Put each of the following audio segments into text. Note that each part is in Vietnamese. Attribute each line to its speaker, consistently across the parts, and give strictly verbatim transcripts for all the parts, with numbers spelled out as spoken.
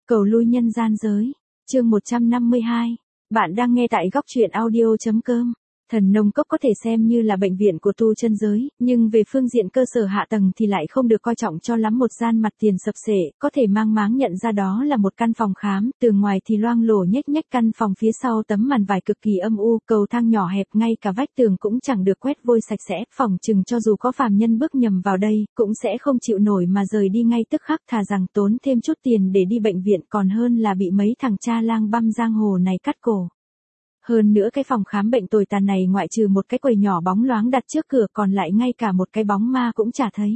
Speaker 1: Cầu lui nhân gian giới. Chương một trăm năm mươi hai. Bạn đang nghe tại góc truyện audio.com. Thần Nông Cốc có thể xem như là bệnh viện của tu chân giới, nhưng về phương diện cơ sở hạ tầng thì lại không được coi trọng cho lắm. Một gian mặt tiền sập sệ, có thể mang máng nhận ra đó là một căn phòng khám, tường ngoài thì loang lổ nhếch nhếch, căn phòng phía sau tấm màn vải cực kỳ âm u, cầu thang nhỏ hẹp, ngay cả vách tường cũng chẳng được quét vôi sạch sẽ, phỏng chừng cho dù có phàm nhân bước nhầm vào đây, cũng sẽ không chịu nổi mà rời đi ngay tức khắc, thà rằng tốn thêm chút tiền để đi bệnh viện còn hơn là bị mấy thằng cha lang băm giang hồ này cắt cổ. Hơn nữa cái phòng khám bệnh tồi tàn này ngoại trừ một cái quầy nhỏ bóng loáng đặt trước cửa còn lại ngay cả một cái bóng ma cũng chả thấy.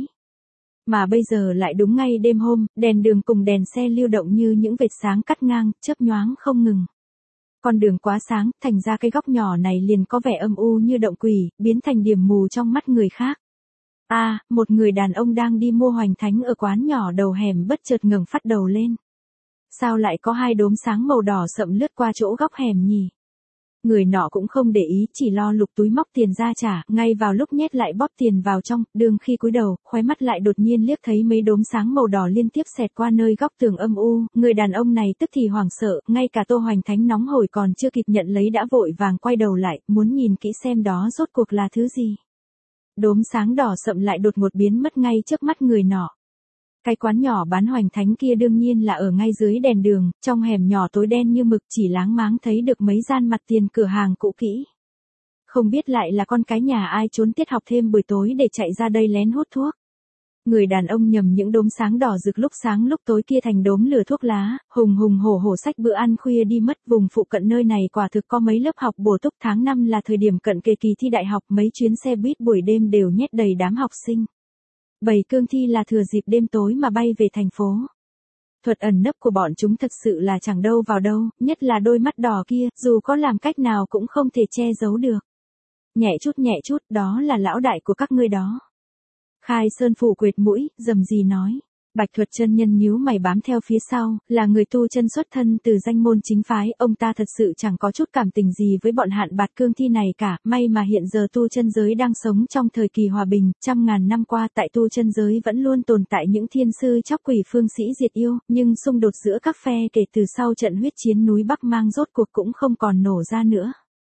Speaker 1: Mà bây giờ lại đúng ngay đêm hôm, đèn đường cùng đèn xe lưu động như những vệt sáng cắt ngang, chớp nhoáng không ngừng. Con đường quá sáng, thành ra cái góc nhỏ này liền có vẻ âm u như động quỷ, biến thành điểm mù trong mắt người khác. A, à, một người đàn ông đang đi mua hoành thánh ở quán nhỏ đầu hẻm bất chợt ngẩng phát đầu lên. Sao lại có hai đốm sáng màu đỏ sậm lướt qua chỗ góc hẻm nhỉ? Người nọ cũng không để ý, chỉ lo lục túi móc tiền ra trả, ngay vào lúc nhét lại bóp tiền vào trong, đường khi cúi đầu, khóe mắt lại đột nhiên liếc thấy mấy đốm sáng màu đỏ liên tiếp xẹt qua nơi góc tường âm u, người đàn ông này tức thì hoảng sợ, ngay cả tô hoành thánh nóng hổi còn chưa kịp nhận lấy đã vội vàng quay đầu lại, muốn nhìn kỹ xem đó rốt cuộc là thứ gì. Đốm sáng đỏ sậm lại đột ngột biến mất ngay trước mắt người nọ. Cái quán nhỏ bán hoành thánh kia đương nhiên là ở ngay dưới đèn đường, trong hẻm nhỏ tối đen như mực, chỉ láng máng thấy được mấy gian mặt tiền cửa hàng cũ kỹ. Không biết lại là con cái nhà ai trốn tiết học thêm buổi tối để chạy ra đây lén hút thuốc. Người đàn ông nhầm những đốm sáng đỏ rực lúc sáng lúc tối kia thành đốm lửa thuốc lá, hùng hùng hổ hổ xách bữa ăn khuya đi mất. Vùng phụ cận nơi này quả thực có mấy lớp học bổ túc, tháng năm là thời điểm cận kề kỳ thi đại học, mấy chuyến xe buýt buổi đêm đều nhét đầy đám học sinh. Bầy cương thi là thừa dịp đêm tối mà bay về thành phố. Thuật ẩn nấp của bọn chúng thực sự là chẳng đâu vào đâu, nhất là đôi mắt đỏ kia, dù có làm cách nào cũng không thể che giấu được. Nhẹ chút nhẹ chút, đó là lão đại của các ngươi đó. Khai Sơn phủ quệt mũi, rầm rì nói. Bạch Thuật chân nhân nhíu mày bám theo phía sau, là người tu chân xuất thân từ danh môn chính phái, ông ta thật sự chẳng có chút cảm tình gì với bọn hạn bạt cương thi này cả, may mà hiện giờ tu chân giới đang sống trong thời kỳ hòa bình, trăm ngàn năm qua tại tu chân giới vẫn luôn tồn tại những thiên sư chóc quỷ phương sĩ diệt yêu, nhưng xung đột giữa các phe kể từ sau trận huyết chiến núi Bắc Mang rốt cuộc cũng không còn nổ ra nữa.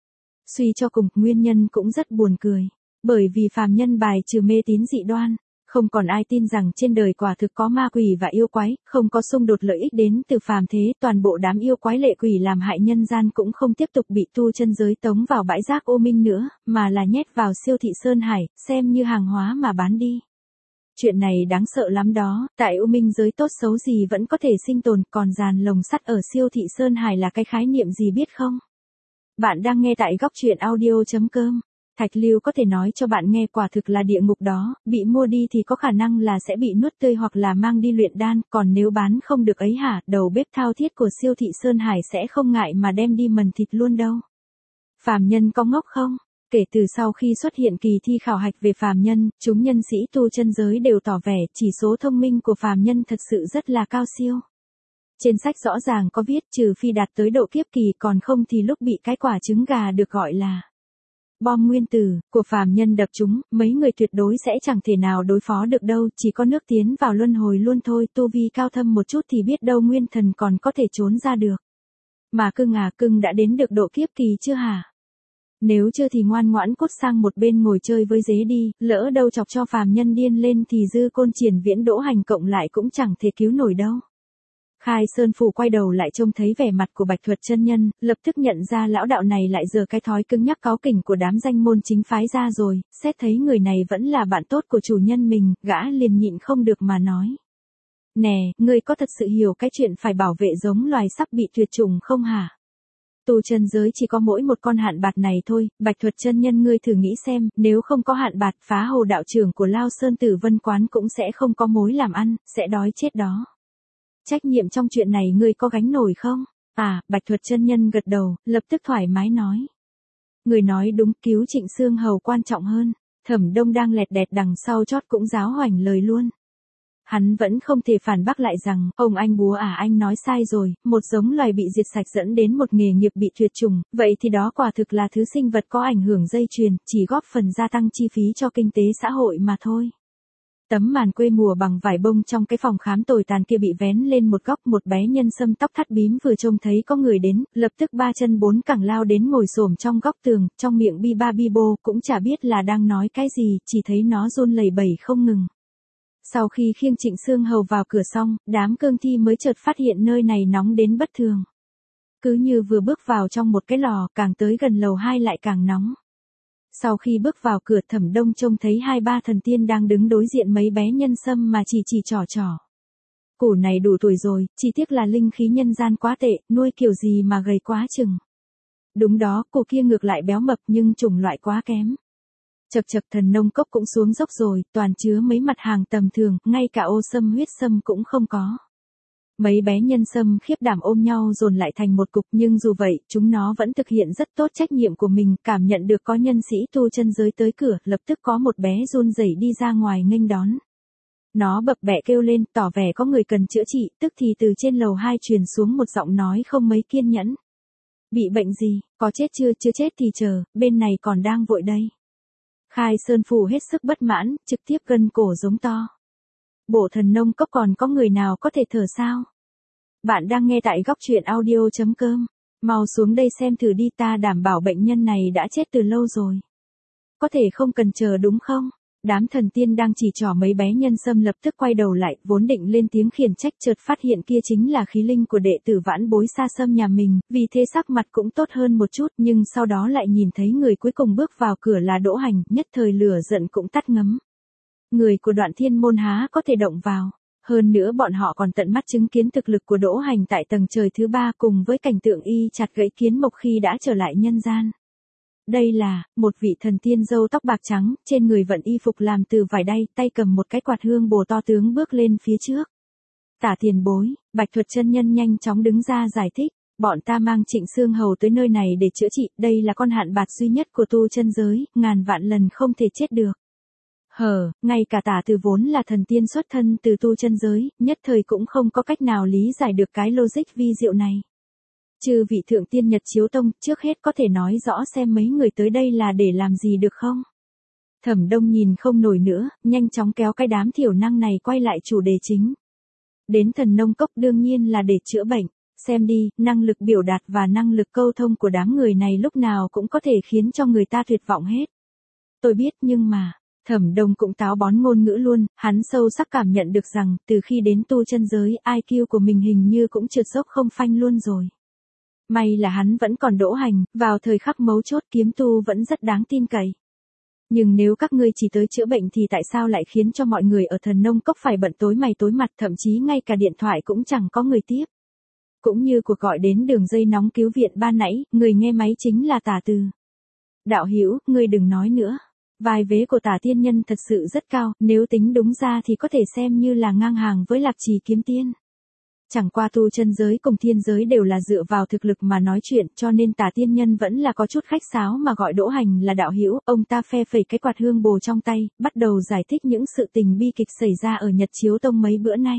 Speaker 1: Suy cho cùng, nguyên nhân cũng rất buồn cười, bởi vì phàm nhân bài trừ mê tín dị đoan. Không còn ai tin rằng trên đời quả thực có ma quỷ và yêu quái, không có xung đột lợi ích đến từ phàm thế, toàn bộ đám yêu quái lệ quỷ làm hại nhân gian cũng không tiếp tục bị tu chân giới tống vào bãi rác ô minh nữa, mà là nhét vào siêu thị Sơn Hải, xem như hàng hóa mà bán đi. Chuyện này đáng sợ lắm đó, tại ô minh giới tốt xấu gì vẫn có thể sinh tồn, còn dàn lồng sắt ở siêu thị Sơn Hải là cái khái niệm gì biết không? Bạn đang nghe tại góc truyện audio.com. Thạch Lưu có thể nói cho bạn nghe quả thực là địa ngục đó, bị mua đi thì có khả năng là sẽ bị nuốt tươi hoặc là mang đi luyện đan, còn nếu bán không được ấy hả, đầu bếp thao thiết của siêu thị Sơn Hải sẽ không ngại mà đem đi mần thịt luôn đâu. Phàm nhân có ngốc không? Kể từ sau khi xuất hiện kỳ thi khảo hạch về phàm nhân, chúng nhân sĩ tu chân giới đều tỏ vẻ chỉ số thông minh của phàm nhân thật sự rất là cao siêu. Trên sách rõ ràng có viết trừ phi đạt tới độ kiếp kỳ, còn không thì lúc bị cái quả trứng gà được gọi là bom nguyên tử của phàm nhân đập chúng, mấy người tuyệt đối sẽ chẳng thể nào đối phó được đâu, chỉ có nước tiến vào luân hồi luôn thôi, tu vi cao thâm một chút thì biết đâu nguyên thần còn có thể trốn ra được. Mà cưng à, cưng đã đến được độ kiếp kỳ chưa hả? Nếu chưa thì ngoan ngoãn cút sang một bên ngồi chơi với dế đi, lỡ đâu chọc cho phàm nhân điên lên thì dư côn triển viễn đỗ hành cộng lại cũng chẳng thể cứu nổi đâu. Khai Sơn phủ quay đầu lại trông thấy vẻ mặt của Bạch Thuật chân nhân, lập tức nhận ra lão đạo này lại giở cái thói cứng nhắc cáu kỉnh của đám danh môn chính phái ra rồi, xét thấy người này vẫn là bạn tốt của chủ nhân mình, gã liền nhịn không được mà nói. Nè, ngươi có thật sự hiểu cái chuyện phải bảo vệ giống loài sắp bị tuyệt chủng không hả? Tu chân giới chỉ có mỗi một con hạn bạt này thôi, Bạch Thuật chân nhân ngươi thử nghĩ xem, nếu không có hạn bạt, Phá Hồ đạo trưởng của Lao Sơn Tử Vân Quán cũng sẽ không có mối làm ăn, sẽ đói chết đó. Trách nhiệm trong chuyện này ngươi có gánh nổi không? À, Bạch Thuật chân nhân gật đầu, lập tức thoải mái nói. Người nói đúng, cứu Trịnh Xương Hầu quan trọng hơn. Thẩm Đông đang lẹt đẹt đằng sau chót cũng giáo hoành lời luôn. Hắn vẫn không thể phản bác lại rằng, ông anh búa à, anh nói sai rồi, một giống loài bị diệt sạch dẫn đến một nghề nghiệp bị tuyệt chủng, vậy thì đó quả thực là thứ sinh vật có ảnh hưởng dây chuyền, chỉ góp phần gia tăng chi phí cho kinh tế xã hội mà thôi. Tấm màn quê mùa bằng vải bông trong cái phòng khám tồi tàn kia bị vén lên một góc, một bé nhân sâm tóc thắt bím vừa trông thấy có người đến, lập tức ba chân bốn cẳng lao đến ngồi xổm trong góc tường, trong miệng bi ba bi bô, cũng chả biết là đang nói cái gì, chỉ thấy nó run lẩy bẩy không ngừng. Sau khi khiêng Trịnh Xương Hầu vào cửa xong, đám cương thi mới chợt phát hiện nơi này nóng đến bất thường. Cứ như vừa bước vào trong một cái lò, càng tới gần lầu hai lại càng nóng. Sau khi bước vào cửa, Thẩm Đông trông thấy hai ba thần tiên đang đứng đối diện mấy bé nhân sâm mà chỉ chỉ trò trò. Củ này đủ tuổi rồi, chỉ tiếc là linh khí nhân gian quá tệ, nuôi kiểu gì mà gầy quá chừng. Đúng đó, củ kia ngược lại béo mập nhưng chủng loại quá kém. Chật chật, Thần Nông Cốc cũng xuống dốc rồi, toàn chứa mấy mặt hàng tầm thường, ngay cả ô sâm huyết sâm cũng không có. Mấy bé nhân sâm khiếp đảm ôm nhau dồn lại thành một cục, nhưng dù vậy, chúng nó vẫn thực hiện rất tốt trách nhiệm của mình, cảm nhận được có nhân sĩ tu chân giới tới cửa, lập tức có một bé run rẩy đi ra ngoài nghênh đón. Nó bập bẹ kêu lên, tỏ vẻ có người cần chữa trị, tức thì từ trên lầu hai truyền xuống một giọng nói không mấy kiên nhẫn. Bị bệnh gì, có chết chưa, chưa chết thì chờ, bên này còn đang vội đây. Khai Sơn Phủ hết sức bất mãn, trực tiếp gân cổ giống to. Bộ Thần Nông Cốc còn có người nào có thể thở sao? Bạn đang nghe tại góc truyện audio chấm com. Mau xuống đây xem thử đi, ta đảm bảo bệnh nhân này đã chết từ lâu rồi. Có thể không cần chờ đúng không? Đám thần tiên đang chỉ trỏ mấy bé nhân sâm lập tức quay đầu lại, vốn định lên tiếng khiển trách, chợt phát hiện kia chính là khí linh của đệ tử Vãn Bối Sa Sâm nhà mình, vì thế sắc mặt cũng tốt hơn một chút, nhưng sau đó lại nhìn thấy người cuối cùng bước vào cửa là Đỗ Hành, nhất thời lửa giận cũng tắt ngấm. Người của Đoạn Thiên môn há có thể động vào. Hơn nữa bọn họ còn tận mắt chứng kiến thực lực của Đỗ Hành tại tầng trời thứ ba cùng với cảnh tượng y chặt gãy kiến mộc khi đã trở lại nhân gian. Đây là, một vị thần tiên râu tóc bạc trắng, trên người vận y phục làm từ vải đay, tay cầm một cái quạt hương bồ to tướng bước lên phía trước. Tả tiền bối, Bạch Thuật chân nhân nhanh chóng đứng ra giải thích, bọn ta mang Trịnh Xương Hầu tới nơi này để chữa trị, đây là con hạn bạc duy nhất của tu chân giới, ngàn vạn lần không thể chết được. Hờ, ngay cả Tả Từ vốn là thần tiên xuất thân từ tu chân giới, nhất thời cũng không có cách nào lý giải được cái logic vi diệu này. Chư vị thượng tiên Nhật Chiếu Tông, trước hết có thể nói rõ xem mấy người tới đây là để làm gì được không? Thẩm Đông nhìn không nổi nữa, nhanh chóng kéo cái đám thiểu năng này quay lại chủ đề chính. Đến Thần Nông Cốc đương nhiên là để chữa bệnh, xem đi, năng lực biểu đạt và năng lực câu thông của đám người này lúc nào cũng có thể khiến cho người ta tuyệt vọng hết. Tôi biết nhưng mà... Thẩm Đông cũng táo bón ngôn ngữ luôn, hắn sâu sắc cảm nhận được rằng, từ khi đến tu chân giới, i kiu của mình hình như cũng trượt dốc không phanh luôn rồi. May là hắn vẫn còn Đỗ Hành, vào thời khắc mấu chốt kiếm tu vẫn rất đáng tin cậy. Nhưng nếu các ngươi chỉ tới chữa bệnh thì tại sao lại khiến cho mọi người ở Thần Nông Cốc phải bận tối mày tối mặt, thậm chí ngay cả điện thoại cũng chẳng có người tiếp. Cũng như cuộc gọi đến đường dây nóng cứu viện ban nãy, người nghe máy chính là Tả Từ. Đạo hữu, ngươi đừng nói nữa. Vai vế của Tả tiên nhân thật sự rất cao, nếu tính đúng ra thì có thể xem như là ngang hàng với Lạc Trì kiếm tiên. Chẳng qua tu chân giới cùng thiên giới đều là dựa vào thực lực mà nói chuyện, cho nên Tả tiên nhân vẫn là có chút khách sáo mà gọi Đỗ Hành là đạo hữu. Ông ta phe phẩy cái quạt hương bồ trong tay, bắt đầu giải thích những sự tình bi kịch xảy ra ở Nhật Chiếu Tông mấy bữa nay.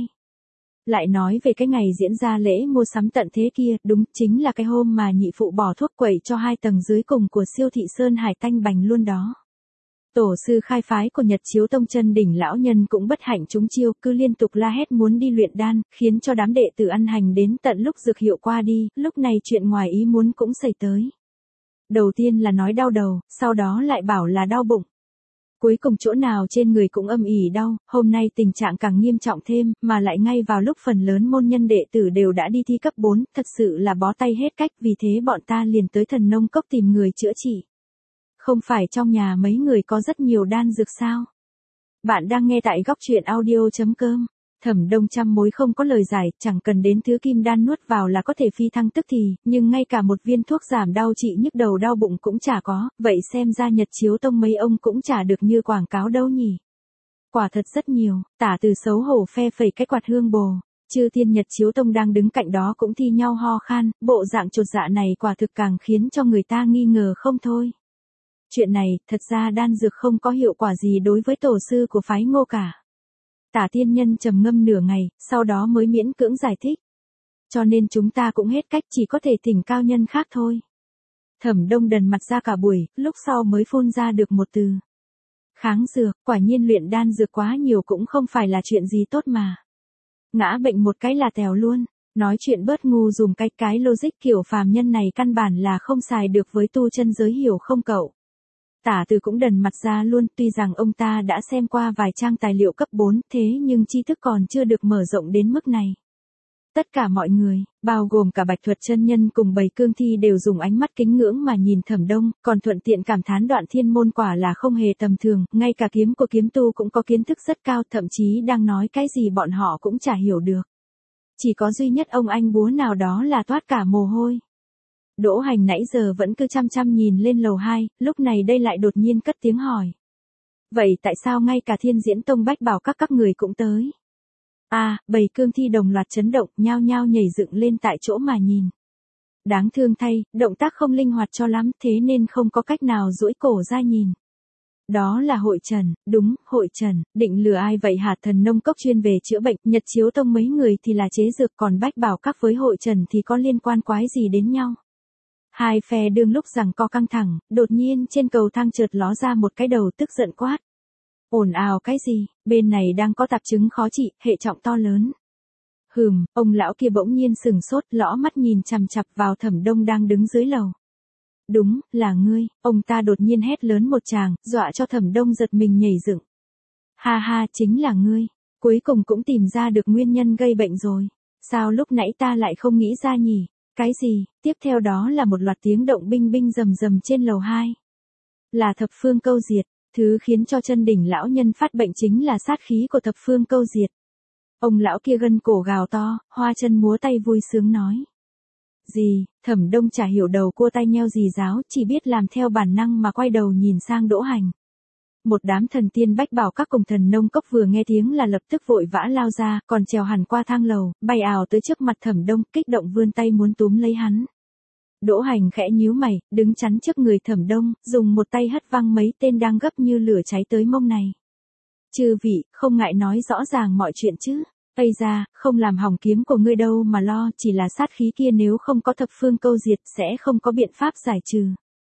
Speaker 1: Lại nói về cái ngày diễn ra lễ mua sắm tận thế kia, đúng chính là cái hôm mà nhị phụ bỏ thuốc quẩy cho hai tầng dưới cùng của siêu thị Sơn Hải tanh bành luôn đó. Tổ sư khai phái của Nhật Chiếu Tông Chân Đỉnh lão nhân cũng bất hạnh trúng chiêu, cứ liên tục la hét muốn đi luyện đan, khiến cho đám đệ tử ăn hành đến tận lúc dược hiệu qua đi, lúc này chuyện ngoài ý muốn cũng xảy tới. Đầu tiên là nói đau đầu, sau đó lại bảo là đau bụng. Cuối cùng chỗ nào trên người cũng âm ỉ đau, hôm nay tình trạng càng nghiêm trọng thêm, mà lại ngay vào lúc phần lớn môn nhân đệ tử đều đã đi thi cấp bốn, thật sự là bó tay hết cách, vì thế bọn ta liền tới Thần Nông Cốc tìm người chữa trị. Không phải trong nhà mấy người có rất nhiều đan dược sao? Bạn đang nghe tại góc truyện audio chấm com. Thẩm Đông trăm mối không có lời giải, chẳng cần đến thứ kim đan nuốt vào là có thể phi thăng tức thì, nhưng ngay cả một viên thuốc giảm đau trị nhức đầu đau bụng cũng chả có, vậy xem ra Nhật Chiếu Tông mấy ông cũng chả được như quảng cáo đâu nhỉ. Quả thật rất nhiều, Tả Từ xấu hổ phe phẩy cái quạt hương bồ, chư tiên Nhật Chiếu Tông đang đứng cạnh đó cũng thi nhau ho khan, bộ dạng chột dạ này quả thực càng khiến cho người ta nghi ngờ không thôi. Chuyện này, thật ra đan dược không có hiệu quả gì đối với tổ sư của phái Ngô cả. Tả tiên nhân trầm ngâm nửa ngày, sau đó mới miễn cưỡng giải thích. Cho nên chúng ta cũng hết cách, chỉ có thể thỉnh cao nhân khác thôi. Thẩm Đông đần mặt ra cả buổi, lúc sau mới phun ra được một từ. Kháng dược, quả nhiên luyện đan dược quá nhiều cũng không phải là chuyện gì tốt mà. Ngã bệnh một cái là tèo luôn. Nói chuyện bớt ngu dùng cái cái logic kiểu phàm nhân này căn bản là không xài được với tu chân giới hiểu không cậu. Tả Từ cũng đần mặt ra luôn, tuy rằng ông ta đã xem qua vài trang tài liệu cấp bốn, thế nhưng tri thức còn chưa được mở rộng đến mức này. Tất cả mọi người, bao gồm cả Bạch Thuật chân nhân cùng Bầy Cương Thi đều dùng ánh mắt kính ngưỡng mà nhìn Thẩm Đông, còn thuận tiện cảm thán Đoạn Thiên môn quả là không hề tầm thường, ngay cả kiếm của kiếm tu cũng có kiến thức rất cao, thậm chí đang nói cái gì bọn họ cũng chả hiểu được. Chỉ có duy nhất ông anh búa nào đó là toát cả mồ hôi. Đỗ Hành nãy giờ vẫn cứ chăm chăm nhìn lên lầu hai, lúc này đây lại đột nhiên cất tiếng hỏi. Vậy tại sao ngay cả Thiên Diễn Tông Bách Bảo các các người cũng tới? À, Bầy Cương Thi đồng loạt chấn động, nhao nhao nhảy dựng lên tại chỗ mà nhìn. Đáng thương thay, động tác không linh hoạt cho lắm, thế nên không có cách nào duỗi cổ ra nhìn. Đó là Hội Trần, đúng, Hội Trần, định lừa ai vậy hả? Thần Nông Cốc chuyên về chữa bệnh, Nhật Chiếu Tông mấy người thì là chế dược, còn Bách Bảo các với Hội Trần thì có liên quan quái gì đến nhau? Hai phe đương lúc rằng co căng thẳng, đột nhiên trên cầu thang chợt ló ra một cái đầu tức giận quát. Ồn ào cái gì, bên này đang có tạp chứng khó trị, hệ trọng to lớn. Hừm, ông lão kia bỗng nhiên sừng sốt, lõ mắt nhìn chằm chằm vào Thẩm Đông đang đứng dưới lầu. Đúng, là ngươi, ông ta đột nhiên hét lớn một tràng, dọa cho Thẩm Đông giật mình nhảy dựng. Ha ha, chính là ngươi, cuối cùng cũng tìm ra được nguyên nhân gây bệnh rồi. Sao lúc nãy ta lại không nghĩ ra nhỉ? Cái gì? Tiếp theo đó là một loạt tiếng động binh binh rầm rầm trên lầu hai. Là thập phương câu diệt, thứ khiến cho Chân Đỉnh lão nhân phát bệnh chính là sát khí của thập phương câu diệt. Ông lão kia gân cổ gào to, hoa chân múa tay vui sướng nói. Gì? Thẩm Đông chả hiểu đầu cua tay nheo gì giáo, chỉ biết làm theo bản năng mà quay đầu nhìn sang Đỗ Hành. Một đám thần tiên Bách Bảo các cùng Thần Nông Cốc vừa nghe tiếng là lập tức vội vã lao ra, còn trèo hẳn qua thang lầu, bay ào tới trước mặt Thẩm Đông, kích động vươn tay muốn túm lấy hắn. Đỗ Hành khẽ nhíu mày, đứng chắn trước người Thẩm Đông, dùng một tay hất văng mấy tên đang gấp như lửa cháy tới mông này. Chư vị, không ngại nói rõ ràng mọi chuyện chứ. Ây ra, không làm hỏng kiếm của ngươi đâu mà lo, chỉ là sát khí kia nếu không có thập phương câu diệt sẽ không có biện pháp giải trừ.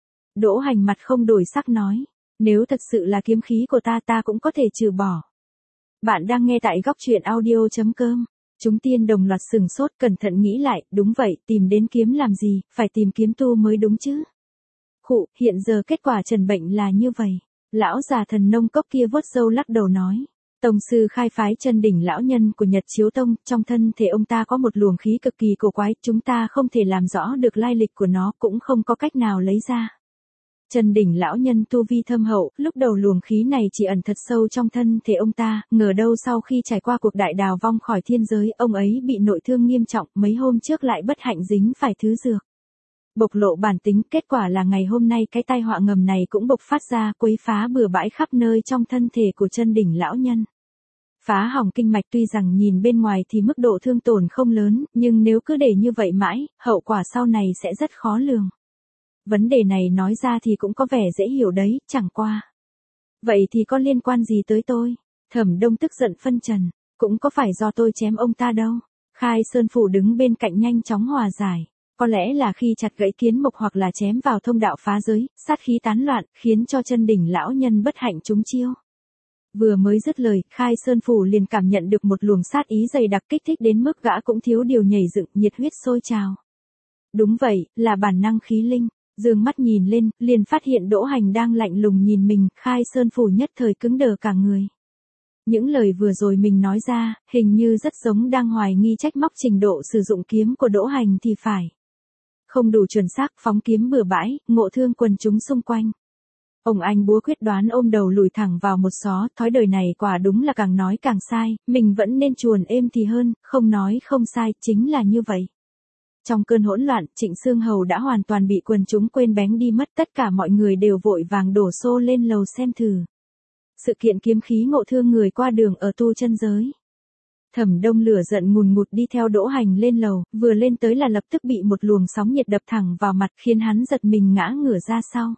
Speaker 1: Đỗ Hành mặt không đổi sắc nói, nếu thật sự là kiếm khí của ta ta cũng có thể trừ bỏ. Bạn đang nghe tại góc truyện audio chấm com. Chúng tiên đồng loạt sừng sốt, cẩn thận nghĩ lại, đúng vậy, tìm đến kiếm làm gì, phải tìm kiếm tu mới đúng chứ. Khụ, hiện giờ kết quả trần bệnh là như vậy. Lão già Thần Nông Cốc kia vuốt râu lắc đầu nói. Tông sư khai phái Chân Đỉnh lão nhân của Nhật Chiếu Tông, trong thân thể ông ta có một luồng khí cực kỳ cổ quái, chúng ta không thể làm rõ được lai lịch của nó, cũng không có cách nào lấy ra. Chân Đỉnh lão nhân tu vi thâm hậu, lúc đầu luồng khí này chỉ ẩn thật sâu trong thân thể ông ta, ngờ đâu sau khi trải qua cuộc đại đào vong khỏi thiên giới, ông ấy bị nội thương nghiêm trọng, mấy hôm trước lại bất hạnh dính phải thứ dược. Bộc lộ bản tính, kết quả là ngày hôm nay cái tai họa ngầm này cũng bộc phát ra, quấy phá bừa bãi khắp nơi trong thân thể của Chân Đỉnh lão nhân. Phá hỏng kinh mạch, tuy rằng nhìn bên ngoài thì mức độ thương tổn không lớn, nhưng nếu cứ để như vậy mãi, hậu quả sau này sẽ rất khó lường. Vấn đề này nói ra thì cũng có vẻ dễ hiểu đấy, chẳng qua. Vậy thì có liên quan gì tới tôi? Thẩm Đông tức giận phân trần, cũng có phải do tôi chém ông ta đâu. Khai Sơn Phủ đứng bên cạnh nhanh chóng hòa giải. Có lẽ là khi chặt gãy kiến mộc hoặc là chém vào thông đạo phá giới, sát khí tán loạn, khiến cho Chân Đỉnh lão nhân bất hạnh trúng chiêu. Vừa mới dứt lời, Khai Sơn Phủ liền cảm nhận được một luồng sát ý dày đặc kích thích đến mức gã cũng thiếu điều nhảy dựng, nhiệt huyết sôi trào. Đúng vậy, là bản năng khí linh. Dương mắt nhìn lên, liền phát hiện Đỗ Hành đang lạnh lùng nhìn mình, Khai Sơn Phủ nhất thời cứng đờ cả người. Những lời vừa rồi mình nói ra, hình như rất giống đang hoài nghi trách móc trình độ sử dụng kiếm của Đỗ Hành thì phải. Không đủ chuẩn xác, phóng kiếm bừa bãi, ngộ thương quần chúng xung quanh. Ông anh búa quyết đoán ôm đầu lùi thẳng vào một xó, thói đời này quả đúng là càng nói càng sai, mình vẫn nên chuồn êm thì hơn, không nói không sai, chính là như vậy. Trong cơn hỗn loạn, Trịnh Xương Hầu đã hoàn toàn bị quần chúng quên bén đi mất, tất cả mọi người đều vội vàng đổ xô lên lầu xem thử. Sự kiện kiếm khí ngộ thương người qua đường ở tu chân giới. Thẩm Đông lửa giận ngùn ngụt đi theo Đỗ Hành lên lầu, vừa lên tới là lập tức bị một luồng sóng nhiệt đập thẳng vào mặt khiến hắn giật mình ngã ngửa ra sau.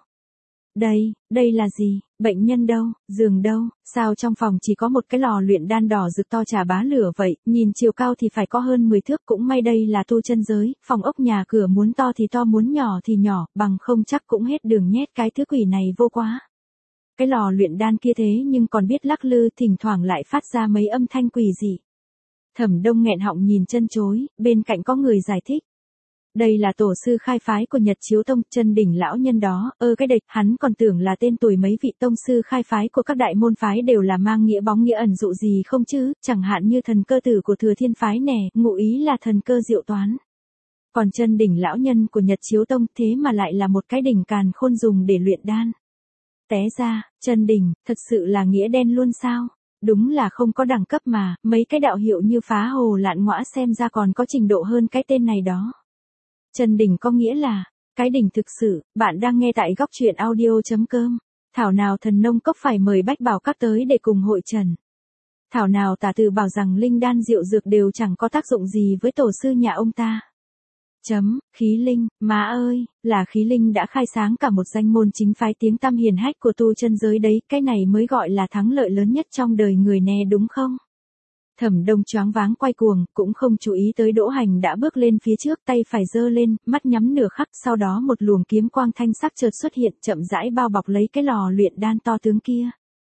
Speaker 1: Đây, đây là gì? Bệnh nhân đâu? Giường đâu? Sao trong phòng chỉ có một cái lò luyện đan đỏ rực to trà bá lửa vậy, nhìn chiều cao thì phải có hơn mười thước, cũng may đây là tu chân giới, phòng ốc nhà cửa muốn to thì to muốn nhỏ thì nhỏ, bằng không chắc cũng hết đường nhét cái thứ quỷ này vô quá. cái lò luyện đan kia thế nhưng còn biết lắc lư, thỉnh thoảng lại phát ra mấy âm thanh quỷ dị. Thẩm Đông nghẹn họng nhìn chân chối, bên cạnh có người giải thích. Đây là tổ sư khai phái của Nhật Chiếu Tông, Chân Đỉnh lão nhân đó, ơ cái địch, hắn còn tưởng là tên tuổi mấy vị tông sư khai phái của các đại môn phái đều là mang nghĩa bóng nghĩa ẩn dụ gì không chứ, chẳng hạn như thần cơ tử của Thừa Thiên phái nè, ngụ ý là thần cơ diệu toán. Còn Chân Đỉnh lão nhân của Nhật Chiếu Tông thế mà lại là một cái đỉnh càn khôn dùng để luyện đan. Té ra, Chân Đỉnh, thật sự là nghĩa đen luôn sao? Đúng là không có đẳng cấp mà, mấy cái đạo hiệu như Phá Hồ Lạn Ngõa xem ra còn có trình độ hơn cái tên này đó. Chân đỉnh có nghĩa là, cái đỉnh thực sự, bạn đang nghe tại góc truyện audio.com. Thảo nào Thần Nông Cốc phải mời Bách Bảo Các tới để cùng hội trần. Thảo nào Tả Từ bảo rằng linh đan diệu dược đều chẳng có tác dụng gì với tổ sư nhà ông ta. Chấm, khí linh, má ơi, là khí linh đã khai sáng cả một danh môn chính phái tiếng tăm hiền hách của tu chân giới đấy, cái này mới gọi là thắng lợi lớn nhất trong đời người nè đúng không? Thẩm Đông choáng váng quay cuồng, cũng không chú ý tới Đỗ Hành đã bước lên phía trước, tay phải giơ lên, mắt nhắm nửa khắc, sau đó một luồng kiếm quang thanh sắc chợt xuất hiện, chậm rãi bao bọc lấy cái lò luyện đan to tướng kia.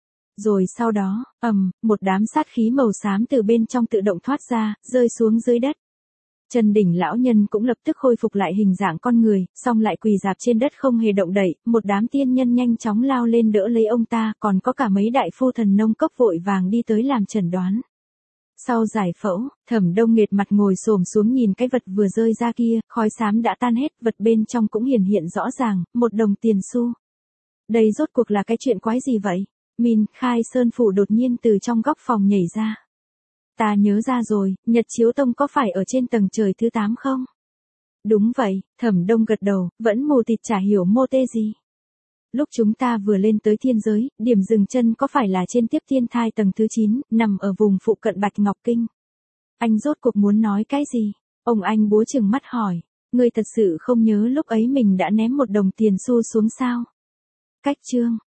Speaker 1: Rồi sau đó, ầm, một đám sát khí màu xám từ bên trong tự động thoát ra, rơi xuống dưới đất. Chân đỉnh lão nhân cũng lập tức khôi phục lại hình dạng con người, xong lại quỳ rạp trên đất không hề động đậy, một đám tiên nhân nhanh chóng lao lên đỡ lấy ông ta, còn có cả mấy đại phu Thần Nông Cốc vội vàng đi tới làm chẩn đoán. Sau giải phẫu, Thẩm Đông nghệt mặt ngồi xổm xuống nhìn cái vật vừa rơi ra kia, khói xám đã tan hết, vật bên trong cũng hiển hiện rõ ràng, một đồng tiền xu. Đây rốt cuộc là cái chuyện quái gì vậy? Min Khai Sơn Phủ đột nhiên từ trong góc phòng nhảy ra. Ta nhớ ra rồi, Nhật Chiếu Tông có phải ở trên tầng trời thứ tám không? Đúng vậy, Thẩm Đông gật đầu, vẫn mù tịt chả hiểu mô tê gì. Lúc chúng ta vừa lên tới thiên giới, điểm dừng chân có phải là trên tiếp thiên thai tầng thứ chín, nằm ở vùng phụ cận Bạch Ngọc Kinh? Anh rốt cuộc muốn nói cái gì? Ông anh búa chừng mắt hỏi, ngươi thật sự không nhớ lúc ấy mình đã ném một đồng tiền xu xuống sao? Cách chương,